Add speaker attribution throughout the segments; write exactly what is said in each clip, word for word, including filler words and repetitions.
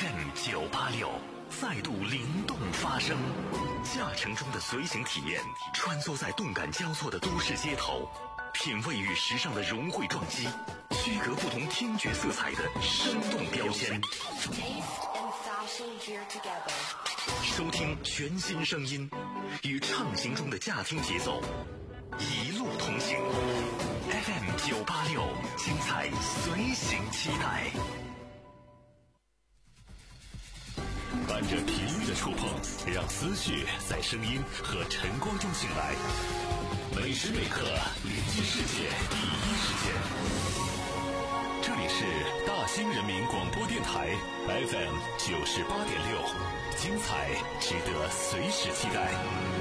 Speaker 1: F M 九八六再度灵动发声，驾乘中的随行体验，穿梭在动感交错的都市街头，品味与时尚的融汇撞击，区隔不同听觉色彩的生动标签。收听全新声音，与畅行中的驾听节奏，一路同行。F M 九八六，精彩随行期待。伴着频率的触碰，让思绪在声音和晨光中醒来。每时每刻连接世界第一时间。这里是大兴人民广播电台 F M 九十八点六，精彩值得随时期待。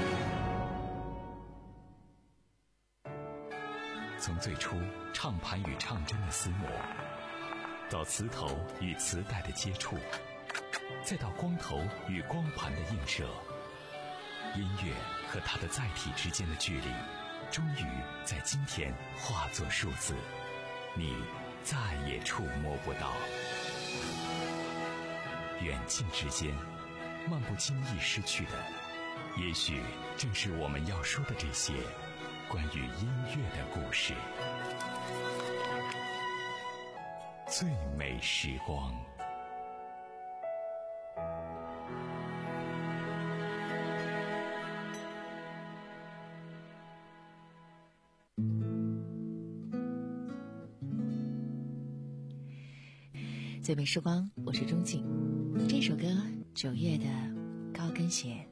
Speaker 1: 从最初唱盘与唱针的厮磨，到磁头与磁带的接触，再到光头与光盘的映射，音乐和它的载体之间的距离，终于在今天化作数字，你再也触摸不到。远近之间，漫不经意失去的，也许正是我们要说的这些关于音乐的故事。最美时光。
Speaker 2: 最美时光，我是钟静。这首歌九月的高跟鞋。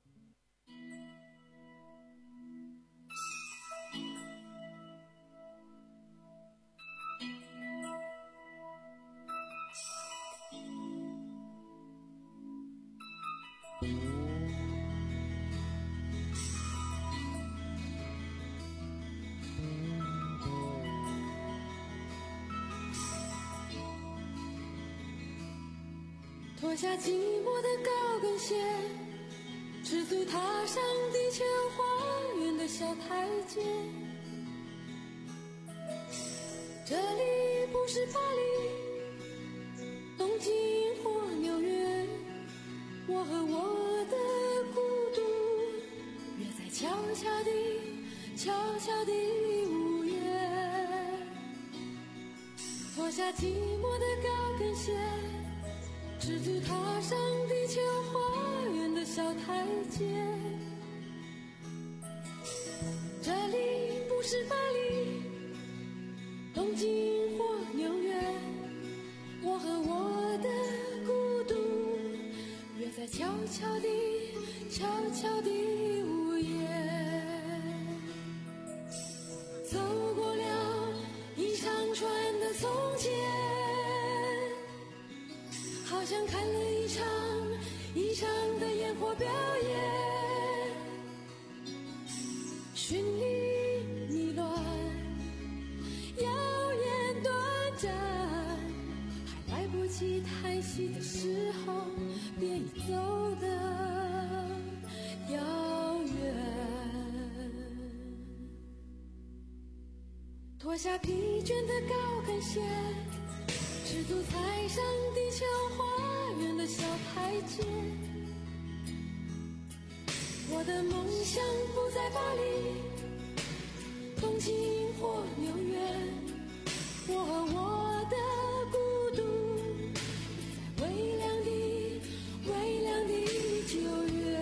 Speaker 3: 脱下寂寞的高跟鞋，赤足踏上地球花园的小台阶。这里不是巴黎、东京或纽约，我和我的孤独约在悄悄地、悄悄地午夜。脱下寂寞的高跟鞋，赤足踏上地球花园的小台阶。这里不是巴黎、东京或纽约，我和我的孤独约在悄悄地、悄悄地午夜。走过了一长串的从前，好像看了一场一场的烟火表演，绚丽迷乱，耀眼短暂，还来不及叹息的时候，便已走得遥远。脱下疲倦的高跟鞋，赤足踩上地球花园的小台阶。我的梦想不在巴黎、东京或纽约，我和我的孤独在微凉的、微凉的九月。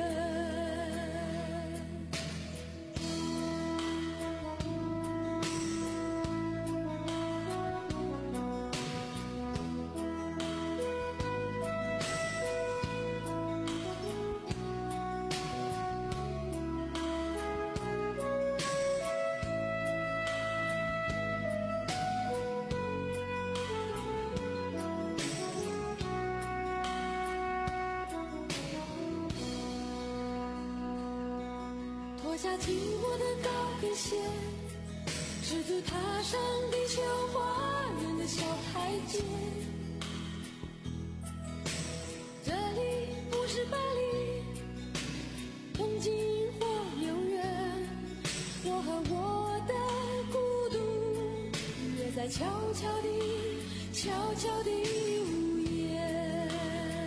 Speaker 3: 脱下寂寞的高跟鞋，赤足踏上地球花园的小台阶。这里不是巴黎、东京或纽约，我和我的孤独约在悄悄地、悄悄地午夜。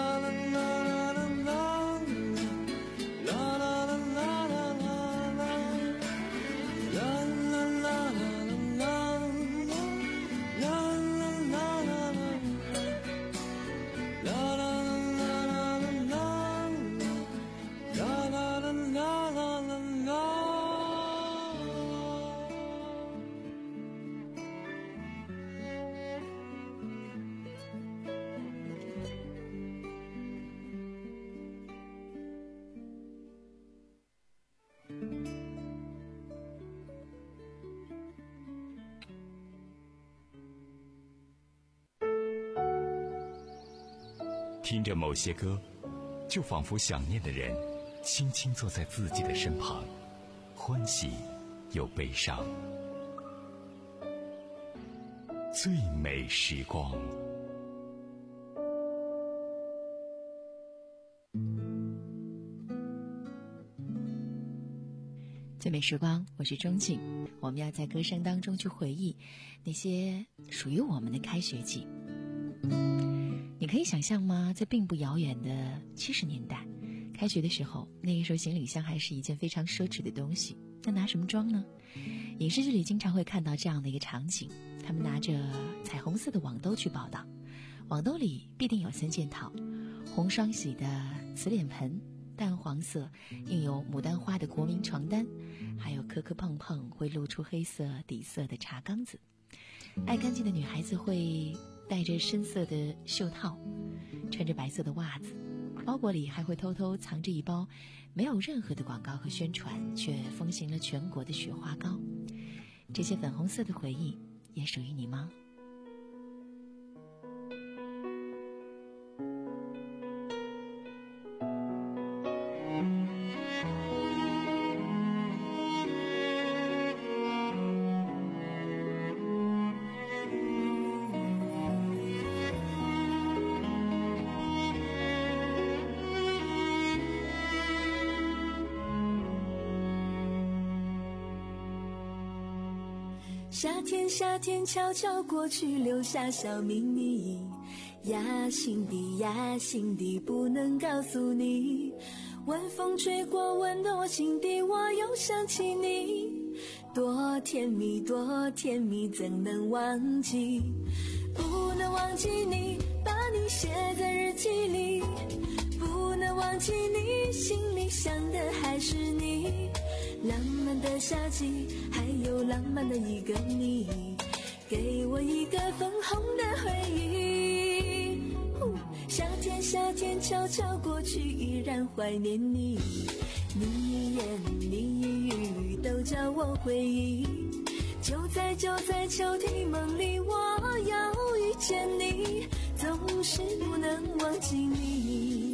Speaker 1: 听着某些歌，就仿佛想念的人轻轻坐在自己的身旁，欢喜又悲伤。最美时光。
Speaker 2: 最美时光，我是钟静。我们要在歌声当中去回忆那些属于我们的开学季。你可以想象吗？在并不遥远的七十年代，开学的时候，那个时候行李箱还是一件非常奢侈的东西。那拿什么装呢？影视剧里经常会看到这样的一个场景，他们拿着彩虹色的网兜去报道，网兜里必定有三件套：红双喜的瓷脸盆，淡黄色印有牡丹花的国民床单，还有磕磕碰碰会露出黑色底色的茶缸子。爱干净的女孩子会戴着深色的袖套，穿着白色的袜子，包裹里还会偷偷藏着一包没有任何的广告和宣传，却风行了全国的雪花膏。这些粉红色的回忆也属于你吗？
Speaker 3: 夏天夏天悄悄过去，留下小秘密呀，心底呀心底不能告诉你。晚风吹过，温暖我心底，我又想起你，多甜蜜多甜蜜，怎能忘记？不能忘记你，把你写在日记里，不能忘记你，心里想的还是你。浪漫的夏季，还有浪漫的一个你，给我一个粉红的回忆。夏天夏天悄悄过去，依然怀念你，你一言你一语都叫我回忆。就在就在秋天梦里，我要遇见你，总是不能忘记你。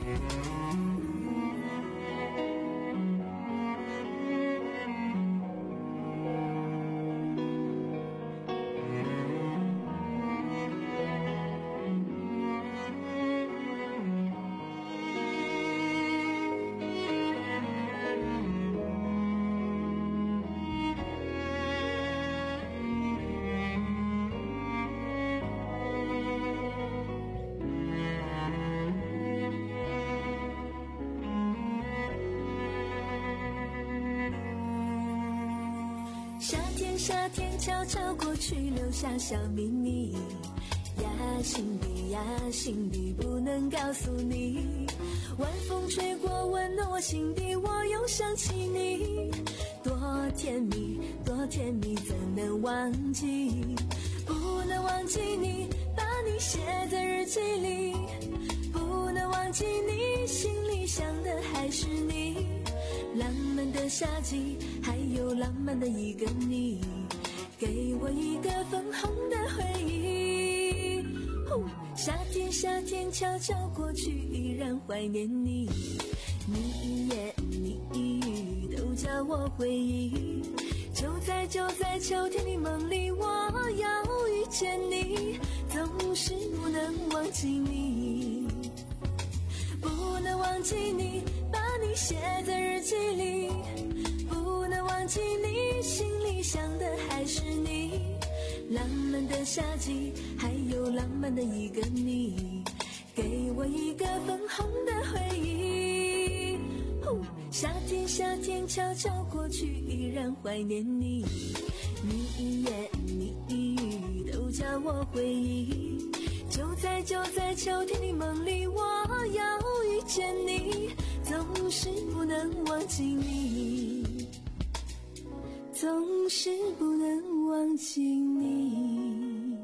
Speaker 3: 夏天悄悄过去，留下小秘密呀，心底呀心底不能告诉你。晚风吹过，温暖我心底，我又想起你，多甜蜜多甜蜜，怎能忘记？不能忘记你，把你写在日记里，不能忘记你，心里想的还是你。浪漫的夏季，还有浪漫的一个你，给我一个粉红的回忆。夏天夏天悄悄过去，依然怀念你，你一言你一语都叫我回忆。就在就在秋天的梦里，我要遇见你，总是不能忘记你，不能忘记你，把你写在日记里，不能忘记你，心里想的还是你。浪漫的夏季，还有浪漫的一个你，给我一个粉红的回忆。夏天夏天悄悄过去，依然怀念你，你一言你一语都叫我回忆。就在就在秋天的梦里，我要遇见你，总是不能忘记你，总是不能忘记你。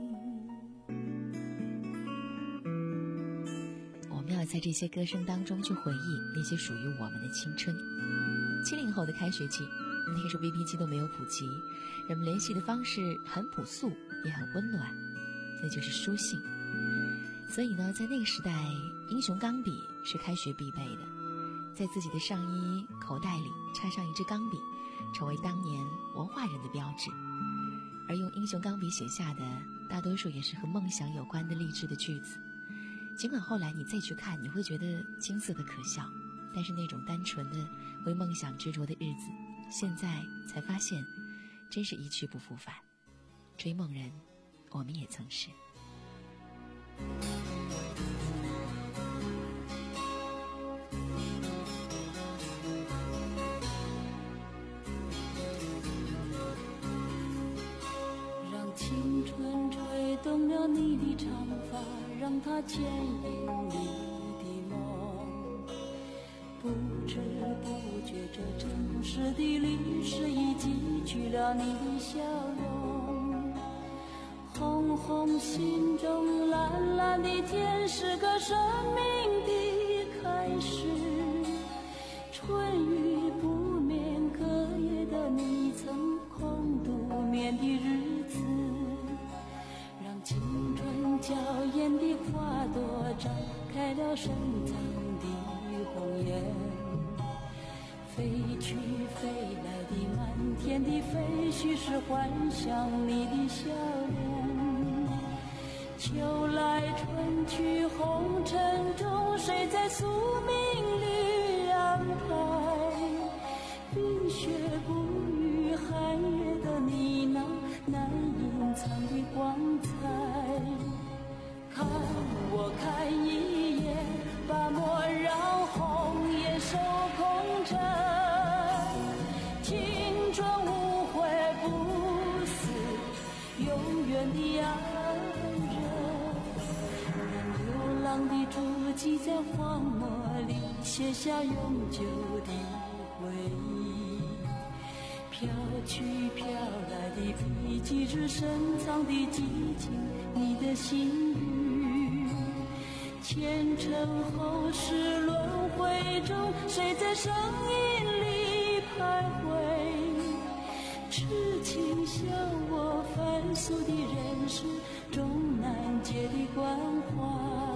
Speaker 2: 我们要在这些歌声当中去回忆那些属于我们的青春。七零后的开学季，那个时候 B B 机都没有普及，人们联系的方式很朴素也很温暖，那就是书信。所所以呢，在那个时代，英雄钢笔是开学必备的，在自己的上衣口袋里插上一支钢笔，成为当年文化人的标志。而用英雄钢笔写下的，大多数也是和梦想有关的励志的句子。尽管后来你再去看，你会觉得青涩的可笑，但是那种单纯的为梦想执着的日子，现在才发现，真是一去不复返。追梦人，我们也曾是。
Speaker 3: 让青春吹动了你的长发，让它牵引你的梦，不知不觉这城市的历史已记取了你的笑容。红红心中蓝蓝的天是个生命的开始，春雨不眠，隔夜的你曾空独眠的日子，让青春娇艳的花朵绽开了深藏的红颜。飞去飞来的满天的飞絮是幻想你的笑容。秋来春去红尘中，谁在宿命里安排？冰雪不语寒夜的你那难隐藏的光彩。看我看一眼，把莫让红颜守空枕。青春无悔不死，永远的爱人。让流浪的足迹在荒漠里写下永久的回忆。飘去飘来的笔迹是深藏的激情，你的心语。前尘后世轮回中，谁在声音里徘徊？痴情笑我凡俗的人世终难解的关怀。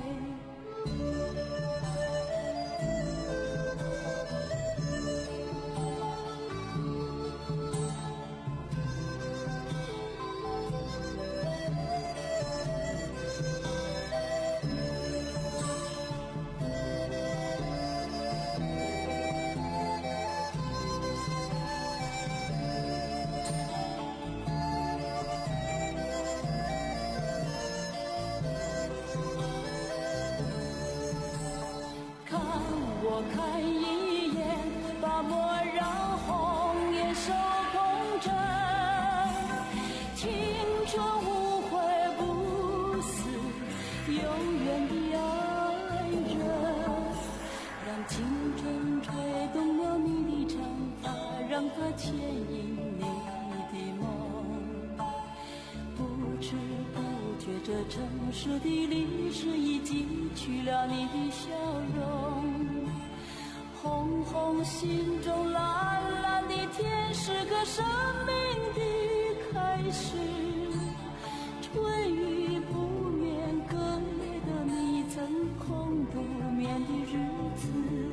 Speaker 3: 看一眼，把莫让红颜守空枕。青春无悔不死，永远的爱人。让青春吹动了你的长发，让它牵引你的梦。不知不觉这城市的历史已记取了你的笑容。红红心中蓝蓝的天是个生命的开始，春雨不眠，隔夜的你曾空独眠的日子。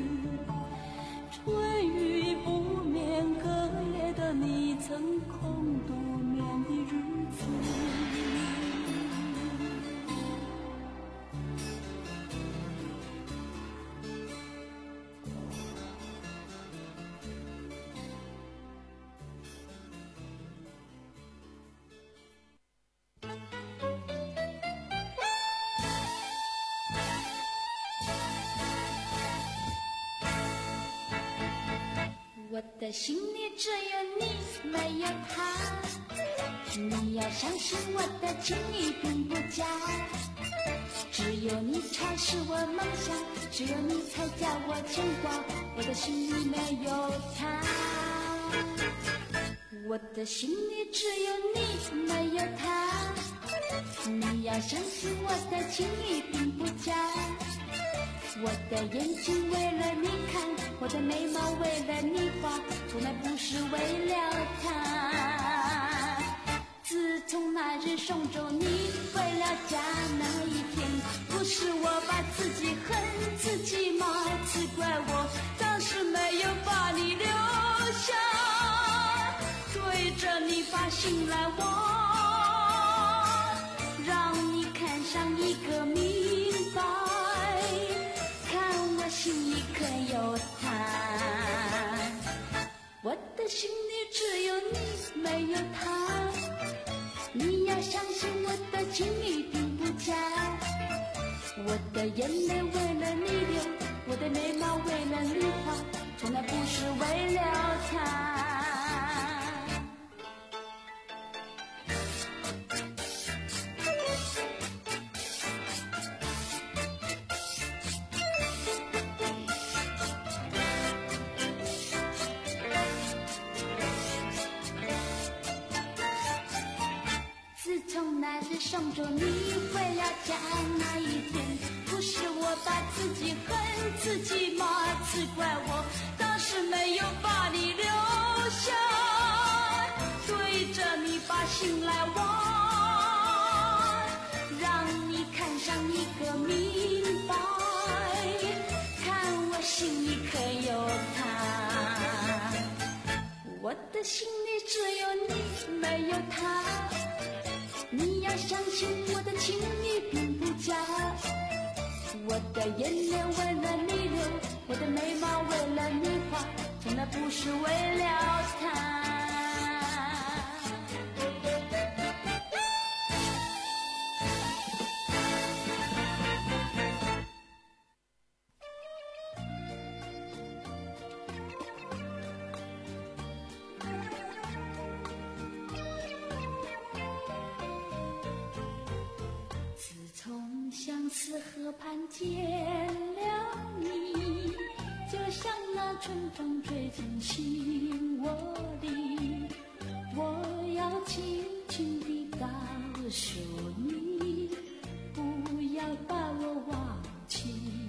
Speaker 3: 春雨不眠，隔夜的你曾空独眠的日子。
Speaker 4: 我的心里只有你，没有他。你要相信我的情意并不假，只有你才是我梦想，只有你才叫我牵挂。我的心里没有他，我的心里只有你，没有他。你要相信我的情意并不假。我的眼睛为了你看，我的眉毛为了你画，从来不是为了他。自从那日送走你回了家那一天， 信赖我，让你看上一个明白，看我心里可有他。我的心里只有你，没有他。你要相信我的情一定不假。我的眼泪为了你流，我的眉毛为了你画，从来不是为了他。那日送走你回了家那一天，不是我把自己恨自己吗？只怪我当时没有把你留下，对着你把心来挖，让你看上一个明白，看我心里可有他。我的心里只有你，没有他。你要相信我的情意并不假，我的眼泪为了你流，我的眉毛为了你画，从来不是为了他。相思河畔见了你，就像那春风吹进心窝里，我要轻轻地告诉你，不要把我忘记。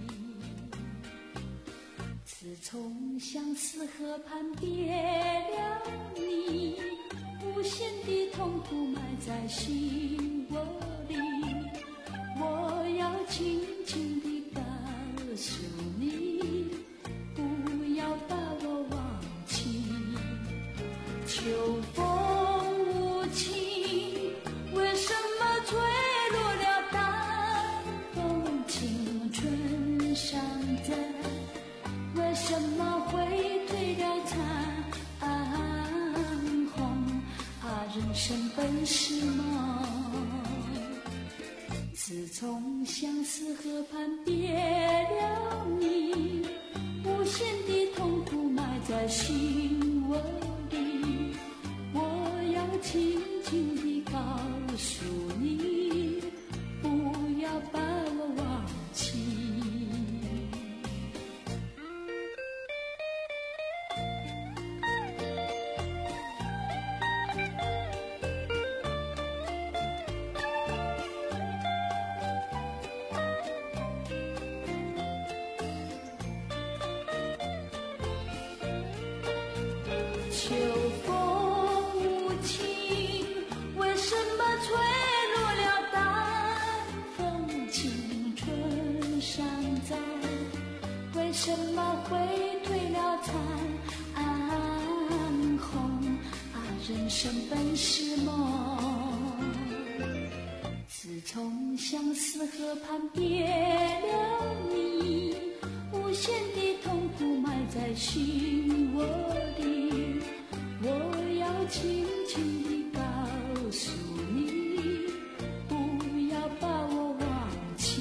Speaker 4: 自从相思河畔别了你，无限的痛苦埋在心窝里，我要轻轻地告诉你，不要把我忘记。秋风无情，为什么吹落了淡风？青春尚在，为什么会褪了残红？啊，人生本是梦。自从相思河畔别了你，无限的痛苦埋在心窝里，我要轻轻地告诉你，不要把我忘记。秋风无情，为什么吹落了淡风？青春尚在，为什么会褪了残红？啊，人生本是梦。自从相思河畔别了你，无限的痛苦埋在心窝里，我要轻轻地告诉你，不要把我忘记。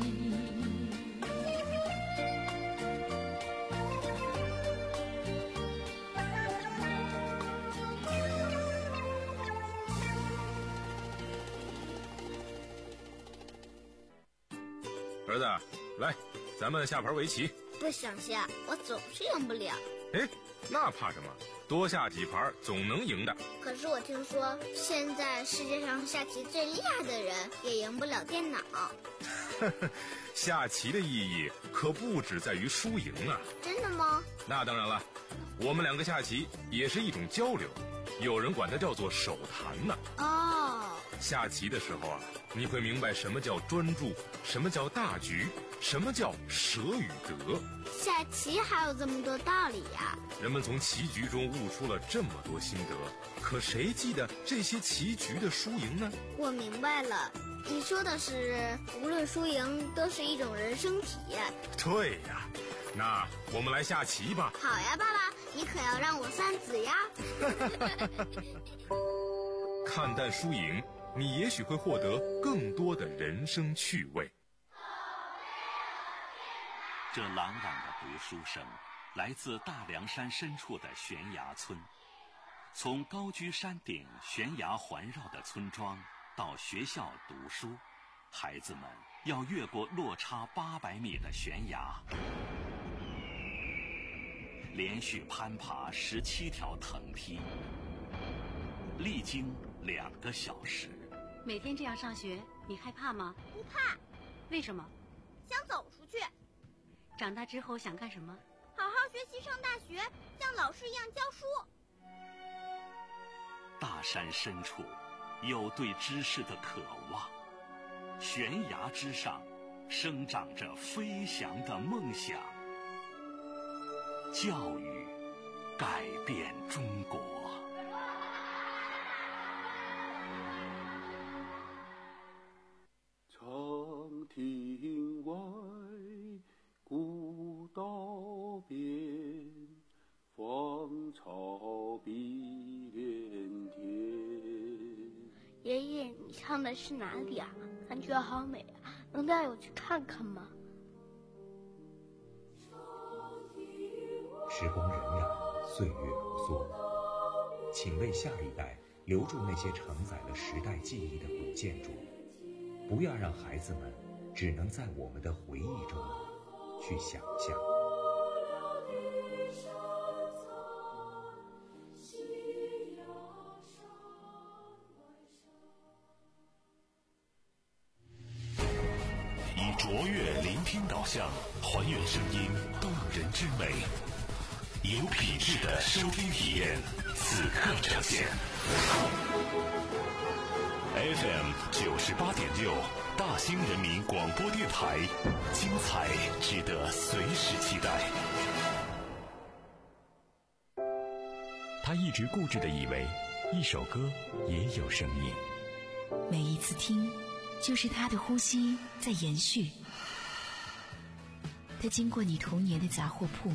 Speaker 5: 儿子，来，咱们下盘围棋。
Speaker 6: 不想下，我总是赢不了。
Speaker 5: 哎，那怕什么？多下几盘总能赢的。
Speaker 6: 可是我听说，现在世界上下棋最厉害的人也赢不了电脑。
Speaker 5: 下棋的意义可不只在于输赢啊。
Speaker 6: 真的吗？
Speaker 5: 那当然了，我们两个下棋也是一种交流，有人管它叫做手谈呢。
Speaker 6: 哦，
Speaker 5: 下棋的时候啊，你会明白什么叫专注，什么叫大局，什么叫舍与得。
Speaker 6: 下棋还有这么多道理呀！
Speaker 5: 人们从棋局中悟出了这么多心得，可谁记得这些棋局的输赢呢？
Speaker 6: 我明白了，你说的是无论输赢都是一种人生体验。
Speaker 5: 对呀，那我们来下棋吧。
Speaker 6: 好呀，爸爸，你可要让我三子呀。
Speaker 5: 看淡输赢，你也许会获得更多的人生趣味。
Speaker 1: 这朗朗的读书声来自大凉山深处的悬崖村。从高居山顶悬崖环绕的村庄到学校读书，孩子们要越过落差八百米的悬崖，连续攀爬十七条藤梯，历经两个小时。
Speaker 7: 每天这样上学，你害怕吗？
Speaker 6: 不怕。
Speaker 7: 为什么？
Speaker 6: 想走出去。
Speaker 7: 长大之后想干什么？
Speaker 6: 好好学习，上大学，像老师一样教书。
Speaker 1: 大山深处有对知识的渴望，悬崖之上生长着飞翔的梦想。教育改变中国。
Speaker 8: 长亭外，古道边，芳草碧连天。
Speaker 9: 爷爷，你唱的是哪里啊？感觉好美啊，能带我去看看吗？
Speaker 10: 时光荏苒，岁月如梭，请为下一代留住那些承载了时代记忆的古建筑，不要让孩子们只能在我们的回忆中去想象。
Speaker 1: 以卓越聆听导向，还原声音动人之美，有品质的收听体验，此刻呈现。F M 九十八点六，大兴人民广播电台，精彩值得随时期待。
Speaker 11: 他一直固执地以为，一首歌也有生命。
Speaker 2: 每一次听，就是他的呼吸在延续。他经过你童年的杂货铺，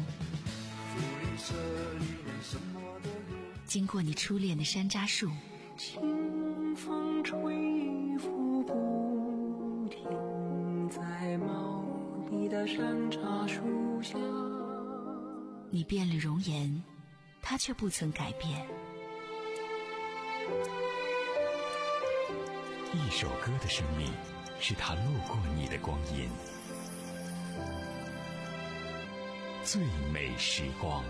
Speaker 2: 经过你初恋的山楂树，
Speaker 12: 清风吹拂不停，在茂密的山楂树下。
Speaker 2: 你变了容颜，他却不曾改变。
Speaker 11: 一首歌的生命，是他路过你的光阴。最美时光。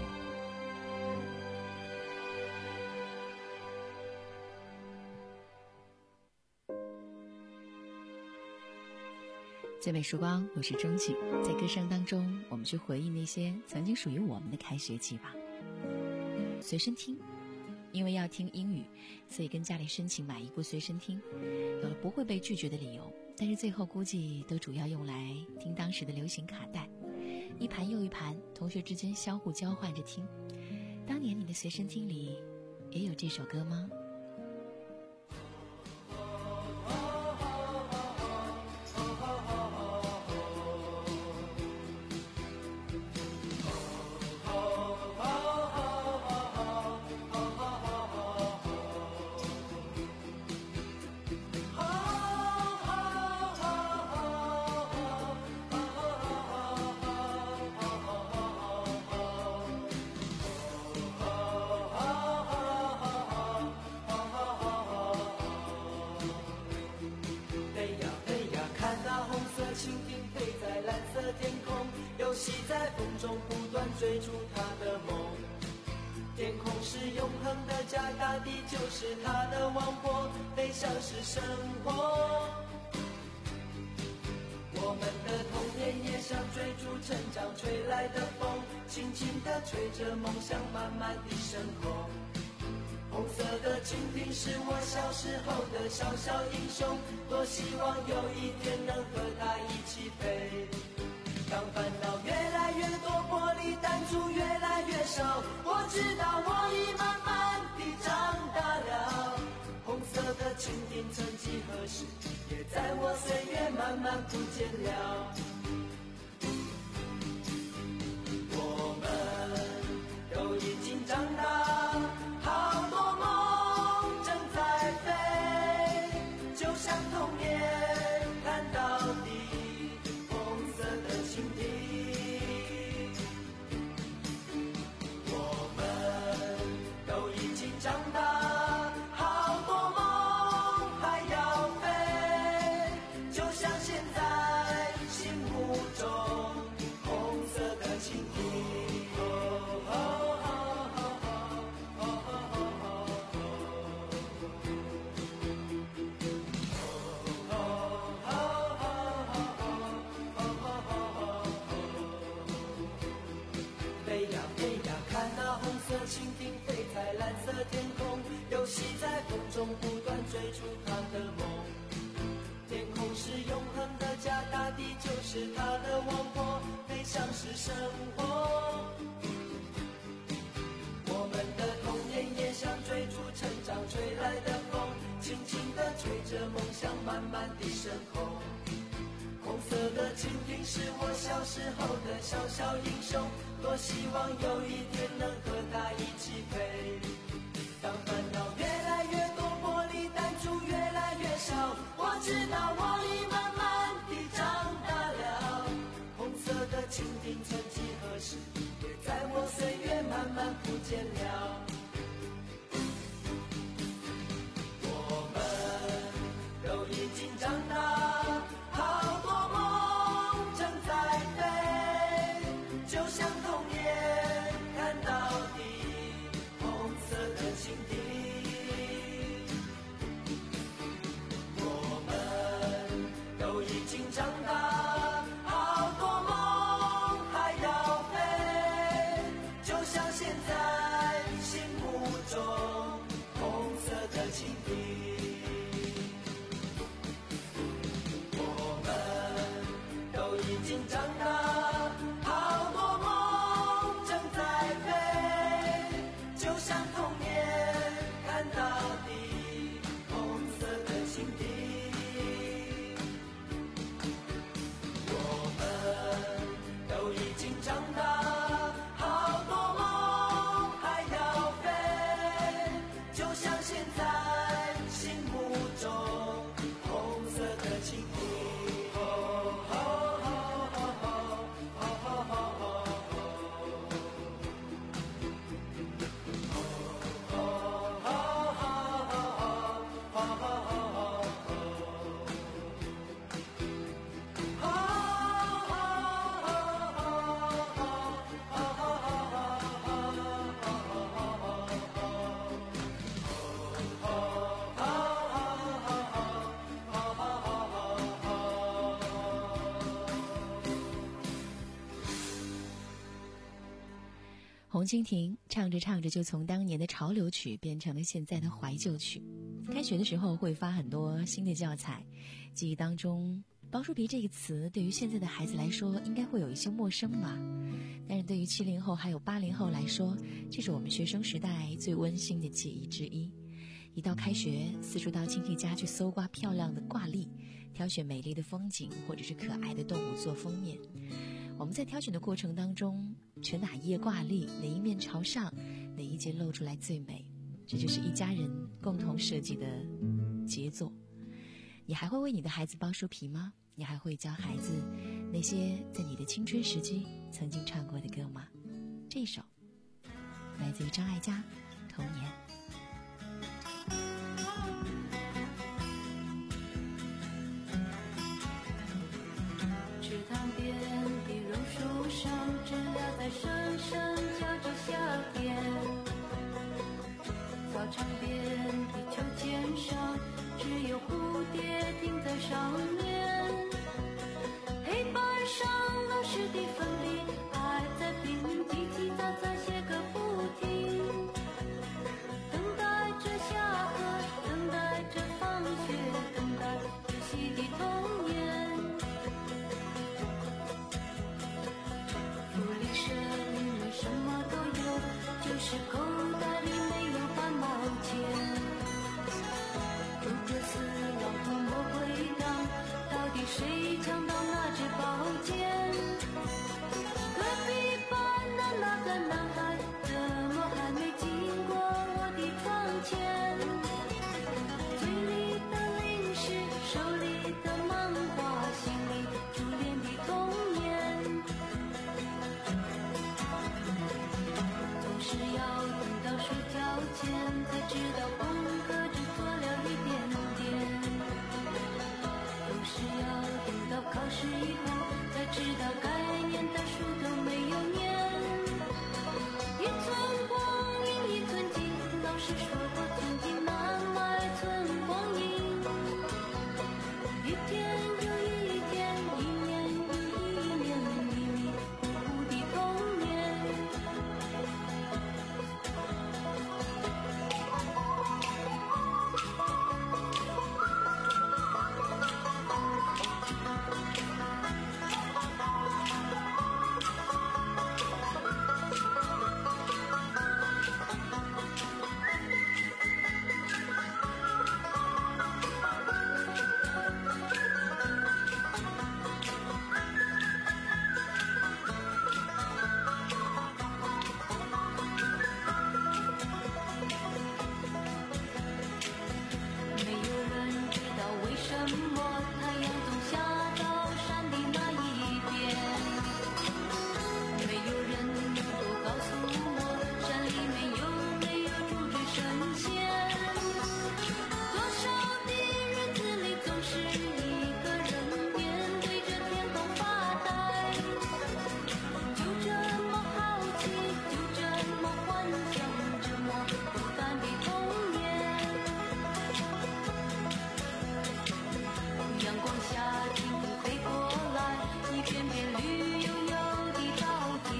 Speaker 2: 最美时光，我是钟启。在歌声当中，我们去回忆那些曾经属于我们的开学季吧。随身听，因为要听英语，所以跟家里申请买一部随身听，有了不会被拒绝的理由，但是最后估计都主要用来听当时的流行卡带，一盘又一盘，同学之间相互交换着听。当年你的随身听里也有这首歌吗？
Speaker 12: 追逐他的梦，天空是永恒的家，大地就是他的王国，飞翔是生活。我们的童年也像追逐成长吹来的风，轻轻地吹着梦想慢慢地升空。
Speaker 13: 红色的蜻蜓是我小时候的小小英雄，多希望有一天能和它一起飞。当烦恼越来越多，玻璃弹珠越来越少，我知道我已慢慢地长大了。红色的蜻蜓曾几何时，也在我岁月慢慢不见了。我们都已经长大，好多梦正在飞，就像童年看到底红色的蜻蜓。我们都已经长大，好多梦还要飞，就像现在心目中红色的蜻蜓。飞呀飞呀，看那红色蜻蜓飞在蓝色天空，游戏在风中不断追逐它的梦。天空是永恒的家，大地就是它的王国，飞翔是生活。我们的童年也像追逐成长吹来的风，轻轻地吹着梦想慢慢地升空。红色的蜻蜓是我小时候的小小英雄，多希望有一天能和它一起飞。当烦恼越来越多，玻璃弹珠越来越少，我知道我已慢慢地长大了。红色的蜻蜓曾几何时，也在我岁月慢慢不见了。我们都已经长大，好多梦正在飞，就像童年看到底红色的蜻蜓。我们都已经长大，好多梦还要飞，就像现在心目中红色的蜻蜓。都已经长大，好多梦正在飞，就像童年看到底红色的蜻蜓。我们都已经长大，好多梦还要飞，就像现在心目中红色的蜻蜓。
Speaker 2: 红蜻蜓唱着唱着就从当年的潮流曲变成了现在的怀旧曲。开学的时候会发很多新的教材，记忆当中包书皮这个词对于现在的孩子来说应该会有一些陌生吧，但是对于七零后还有八零后来说，这是我们学生时代最温馨的记忆之一。一到开学，四处到亲戚家去搜刮漂亮的挂历，挑选美丽的风景或者是可爱的动物做封面。我们在挑选的过程当中，选哪一页挂历，哪一面朝上，哪一节露出来最美，这就是一家人共同设计的杰作。你还会为你的孩子包书皮吗？你还会教孩子那些在你的青春时期曾经唱过的歌吗？这一首来自于张艾嘉《童年》。
Speaker 3: 池塘边的榕树上，知了在声声叫着夏天。操场边的秋千上，只有蝴蝶停在上面。黑板上老师的粉笔还在拼命叽叽喳喳写个不停，等待支宝剑。隔壁班的那个男孩怎么还没经过我的窗前？嘴里的零食，手里的漫画，心里初恋的童年。总是要等到睡觉前才知道功课只做了一点点，总是要等到考试以后才知道该念的书都没有念。一寸光阴一寸金，老师说过寸金难买寸光阴。一天又一天，一年又一年，迷迷糊糊的童年。没有人知道为什么太阳总下到山的那一边，没有人能够告诉我山里面有没有住着神仙。多少的日子里总是一个人面对着天空发呆，就这么好奇，就这么幻想，这么孤单的童年。阳光下轻轻飞过来，一片片绿油油的稻田。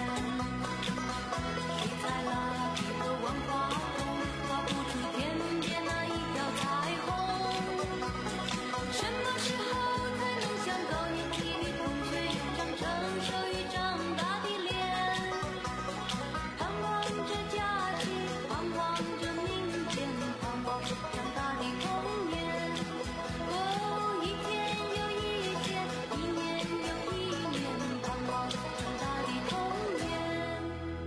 Speaker 3: 水彩蜡笔和万花筒画不出天边那一条彩虹。什么时候才能像高年级的同学有张成熟与长大的脸？盼望着假期，盼望着明天，盼望长大的童年。哦，一天又一天，一年又一年，盼望长大的童年。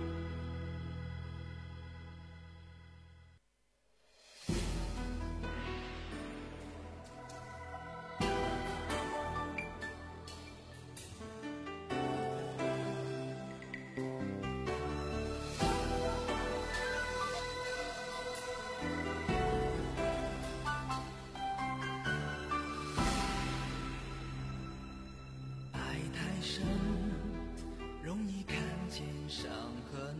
Speaker 13: 爱太深，容易看见伤痕；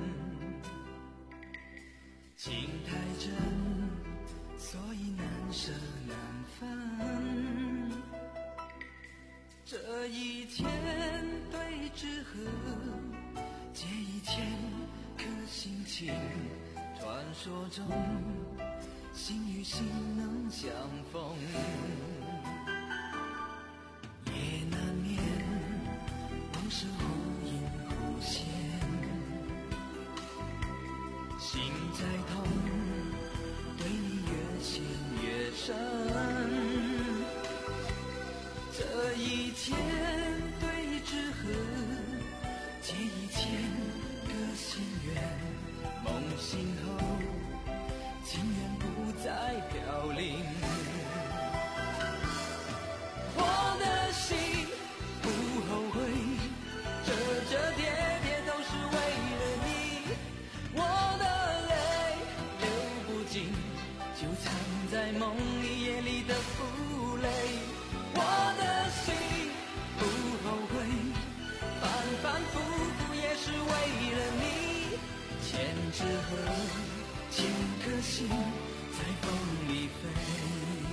Speaker 13: 情太真，所以难舍难分。这一千对纸鹤，借一千颗心情。传说中，心与心能相逢。也难免往事忽隐忽现，心再痛，对你越陷越深。这一千对纸鹤，借一千个心愿，梦醒后，情缘不再飘零。我的心不后悔，折折叠叠都是为了你。我的泪流不尽，就藏在梦里夜里的负累。我的心不后悔，反反复复也是为了你。千纸鹤，千颗心在风里飞。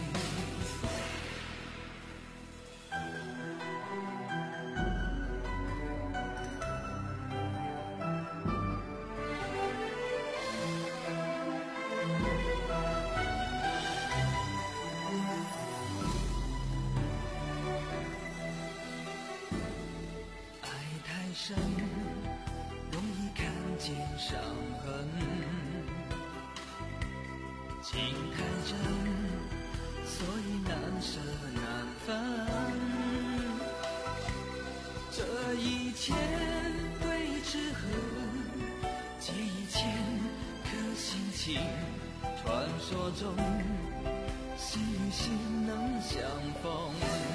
Speaker 13: 深，容易看见伤痕，情太真，所以难舍难分。 情，传说中心与心能相逢。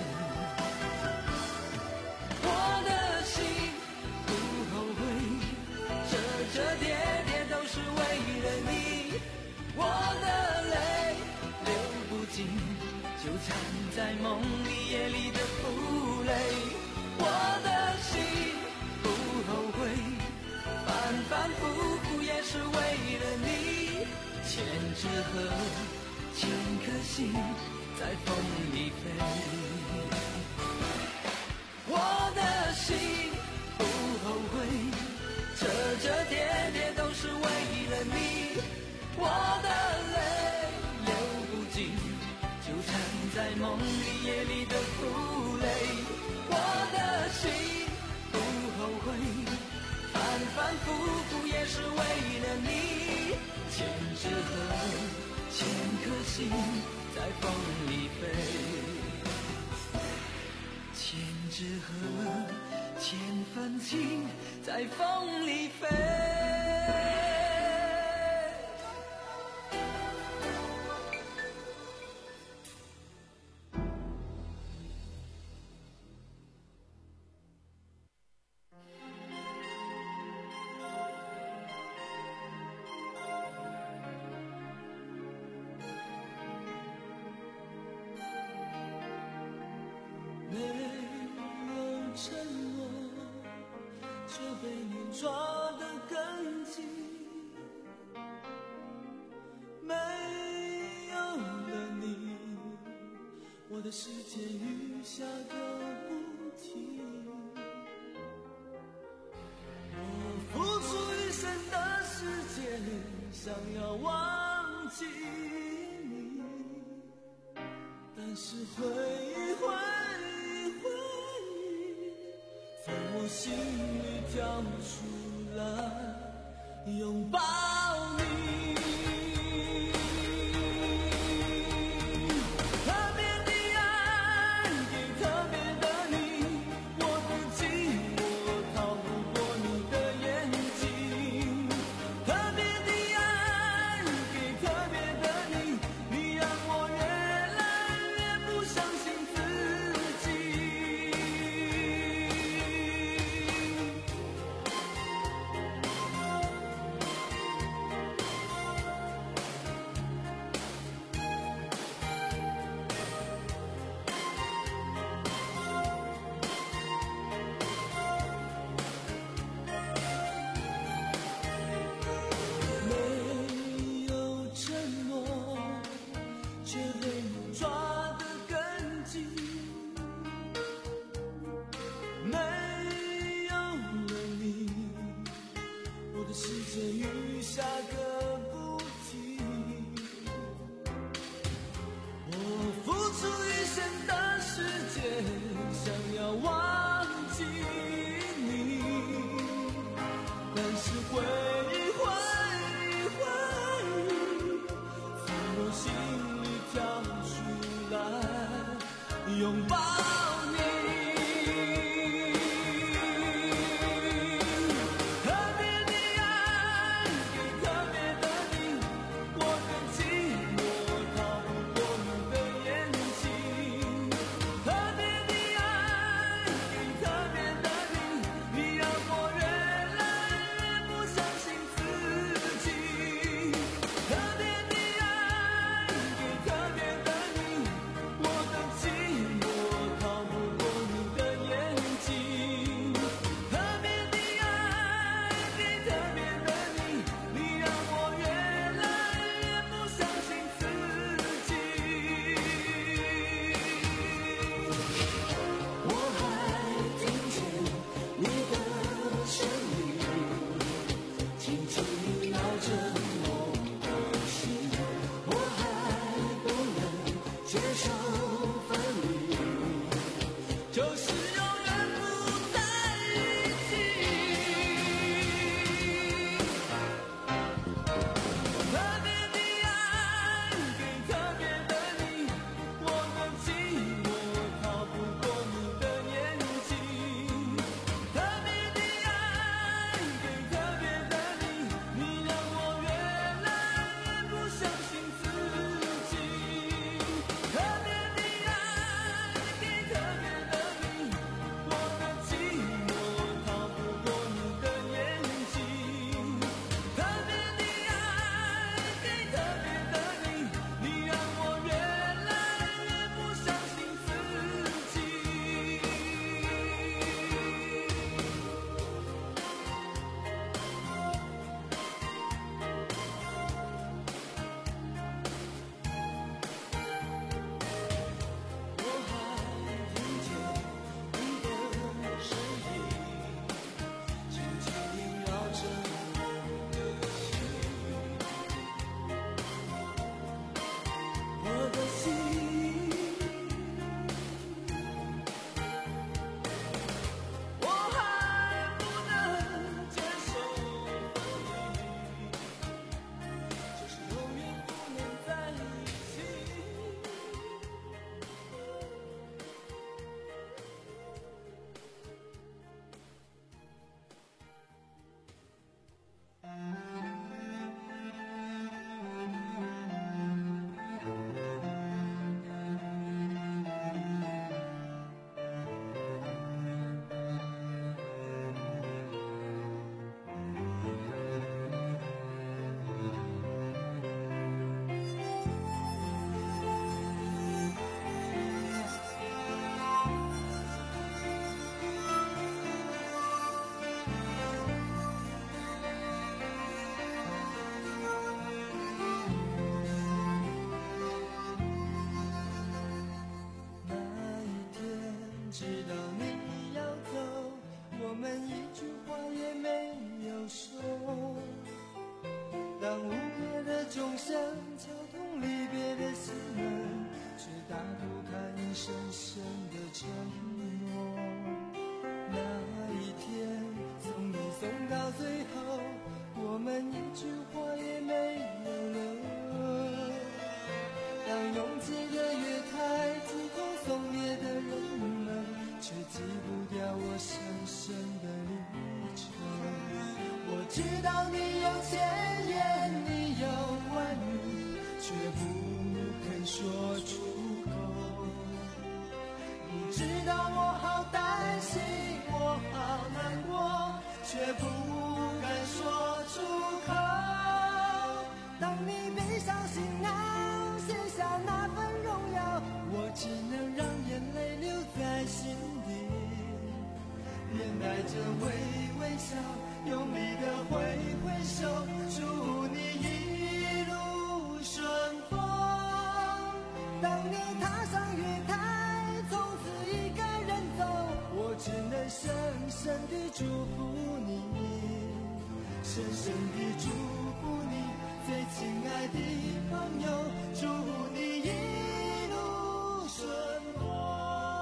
Speaker 13: 我的心不后悔，折折叠叠都是为了你。我的泪流不尽，就藏在梦里夜里的负累。我的心不后悔，反反复复也是为了你。千纸鹤，千颗心在风里飞。我的心不后悔，折折叠叠都是为了你。我的泪流不尽，就藏在梦里夜里的负累。我的心不后悔，反反复复也是为了你。千纸鹤，千颗心在风里飞。千纸鹤，千份情在风里飞。
Speaker 14: 我的世界雨下个不停，我付出一生的时间，想要忘记你，但是回忆回忆回忆，在我心里跳出来拥抱你。 们一句话也没有说。当午夜的钟声敲痛离别的心门，却打不开一声声的承诺。那一天从你送到最后，我们一句话也没有留。当拥挤的月台急痛送别的人们，却挤不掉我深深的离愁。我知道你有千言，你有万语，却不肯说出口。你知道我好担心，我好难过，却不敢说出口。当你背上行囊，卸下那份荣耀，我只能让眼泪留在心底，面带着微微笑，用力的挥挥手，祝你一路顺风。当你踏上月台，从此一个人走，我只能深深地祝福你，深深地祝福你，最亲爱的朋友，祝你一路顺风。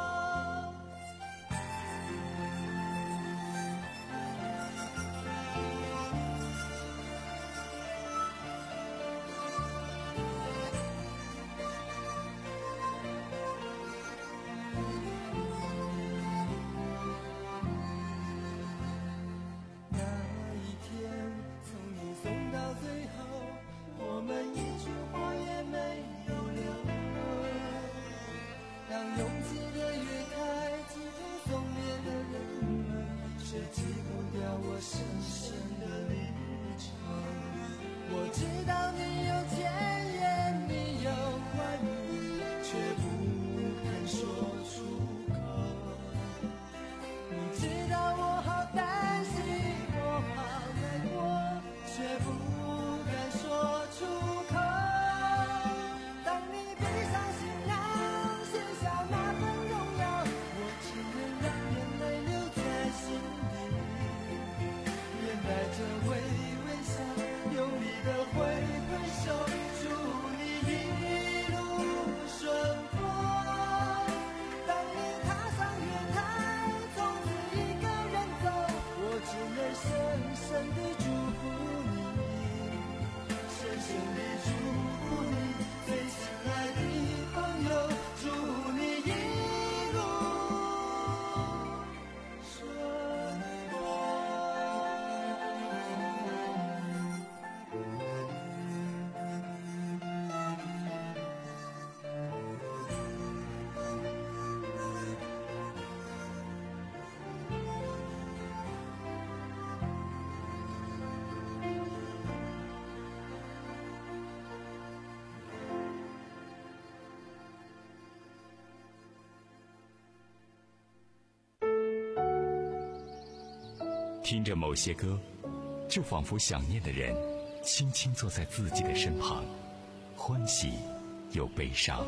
Speaker 11: 听着某些歌，就仿佛想念的人轻轻坐在自己的身旁，欢喜又悲伤。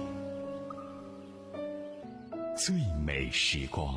Speaker 11: 最美时光，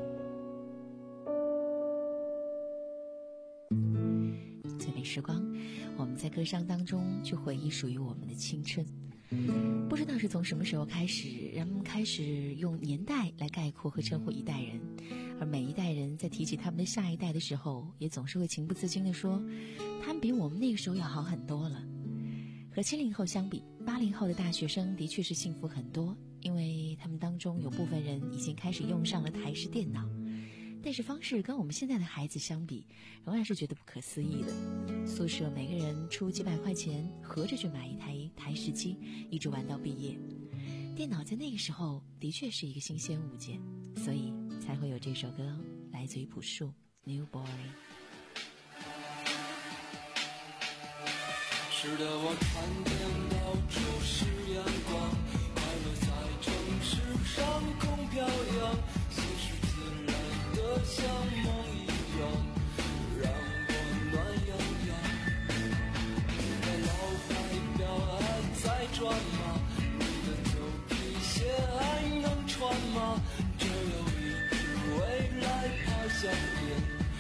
Speaker 2: 最美时光，我们在歌声当中去回忆属于我们的青春。不知道是从什么时候开始，人们开始用年代来概括和称呼一代人，而每一代人在提起他们的下一代的时候，也总是会情不自禁地说，他们比我们那个时候要好很多了。和七零后相比，八零后的大学生的确是幸福很多，因为他们当中有部分人已经开始用上了台式电脑，但是方式跟我们现在的孩子相比，仍然是觉得不可思议的。宿舍每个人出几百块钱，合着去买一台台式机，一直玩到毕业。电脑在那个时候的确是一个新鲜物件，所以才会有这首歌，来自于朴树 New Boy。
Speaker 12: 是的，我看见到处是阳光，快乐在城市上空飘扬，心是自然的像梦一样，让我暖洋洋。你的老怀表还在转吗？你的旧皮鞋还能穿吗？这有一只未来爬向天。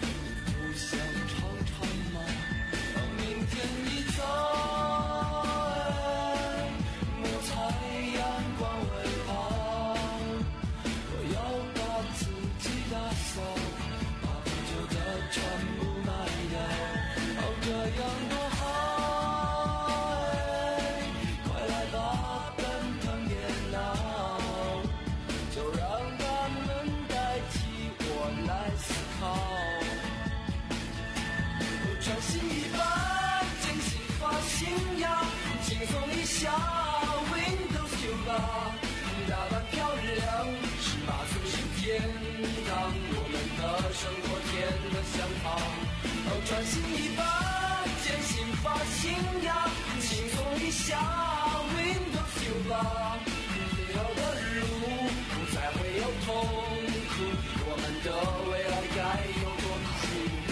Speaker 13: Windows 酒吧，打扮漂亮，十八岁是天堂，我们的生活甜得像糖。哦，穿新衣吧，剪新发型呀，轻松一下 Windows 酒吧，以后的路不再会有痛苦，我们的未来该有多酷。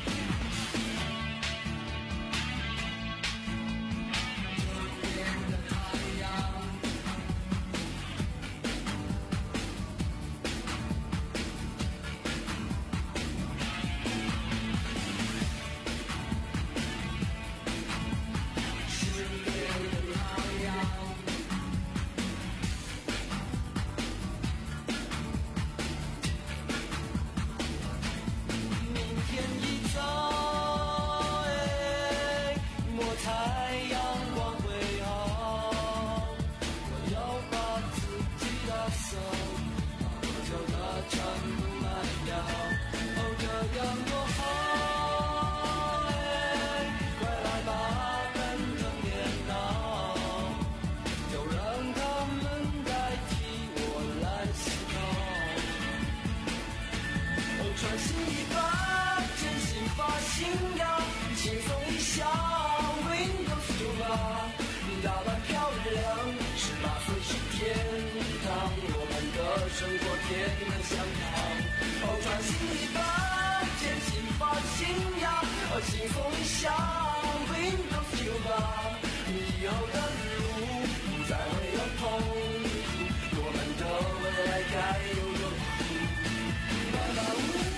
Speaker 13: 生活甜得像糖，哦，穿新衣吧，剪新发型呀，哦，轻松一下 Windows 酒吧，以后的路不再会有痛苦，我们的未来该有多酷，爸爸呜。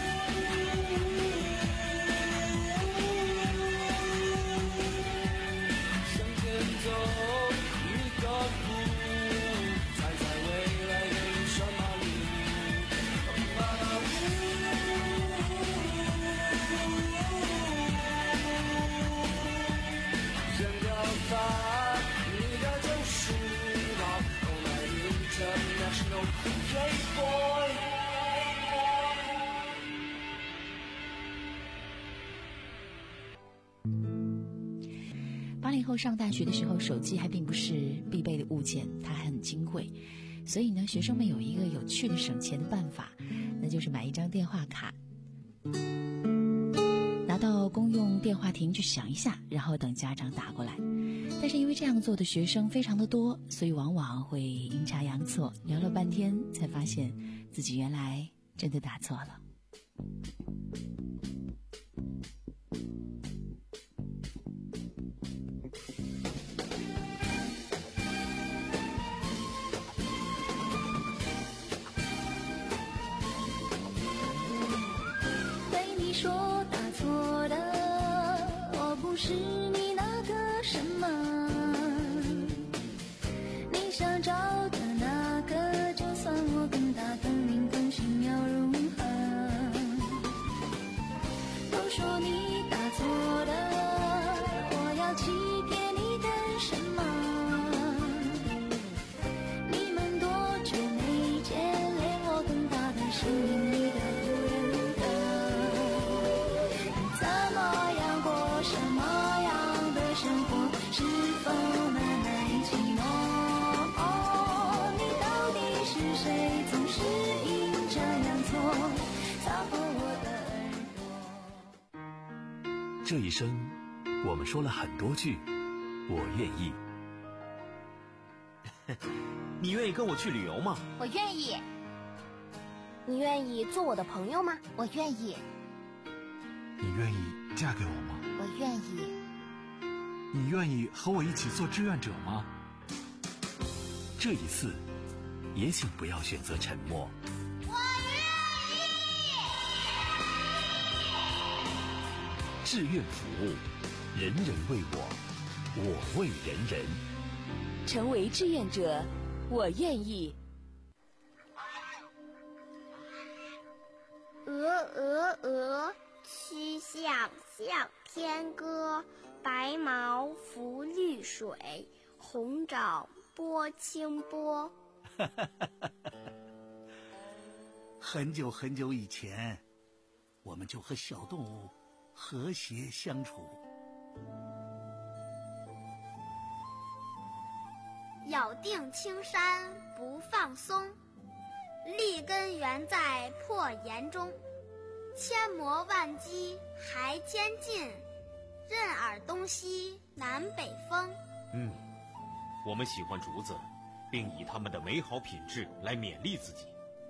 Speaker 13: 向前走，一个步，踩在未来的路上吗？
Speaker 2: 八零后上大学的时候，手机还并不是必备的物件，它还很金贵，所以呢，学生们有一个有趣的省钱的办法，那就是买一张电话卡，拿到公用电话亭去响一下，然后等家长打过来。但是因为这样做的学生非常的多，所以往往会阴差阳错，聊了半天才发现自己原来真的打错了。
Speaker 3: 对你说打错了，我不是你那个什么，你想找的那个，就算我更大更灵更新要如何？都说你打错了，我要欺骗你干什么？你们多久没见，连我更大的心灵你都不认得。你怎么样过什么样的生活？是否难耐寂寞？哦，你到底是谁？总是阴差阳错，擦破我的耳朵。
Speaker 15: 这一生，我们说了很多句“我愿意”。
Speaker 16: 你愿意跟我去旅游吗？
Speaker 9: 我愿意。你愿意做我的朋友吗？我愿意。
Speaker 17: 你愿意嫁给我吗？
Speaker 9: 我愿意。
Speaker 17: 你愿意和我一起做志愿者吗？
Speaker 15: 这一次，也请不要选择沉默。
Speaker 3: 我愿意。
Speaker 15: 志愿服务，人人为我，我为人人。
Speaker 18: 成为志愿者，我愿意。
Speaker 6: 鹅鹅鹅，曲项向天歌。白毛浮绿水，红掌拨清波。
Speaker 19: 很久很久以前，我们就和小动物和谐相处。
Speaker 6: 咬定青山不放松，立根原在破岩中，千磨万击还坚劲，任尔东西南北风。
Speaker 16: 嗯，我们喜欢竹子，并以它们的美好品质来勉励自己。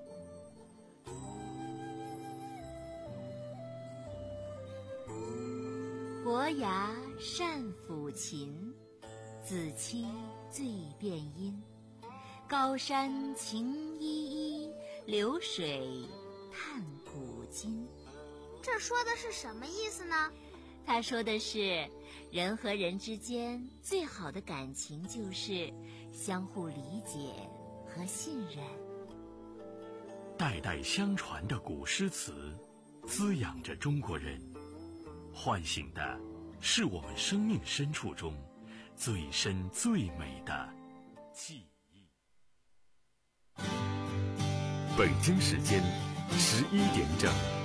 Speaker 20: 伯牙善抚琴，子期最辨音。高山晴依依，流水叹古今。
Speaker 6: 这说的是什么意思呢？
Speaker 20: 他说的是，人和人之间最好的感情就是相互理解和信任。
Speaker 15: 代代相传的古诗词，滋养着中国人，唤醒的是我们生命深处中最深最美的记忆。
Speaker 1: 北京时间十一点整。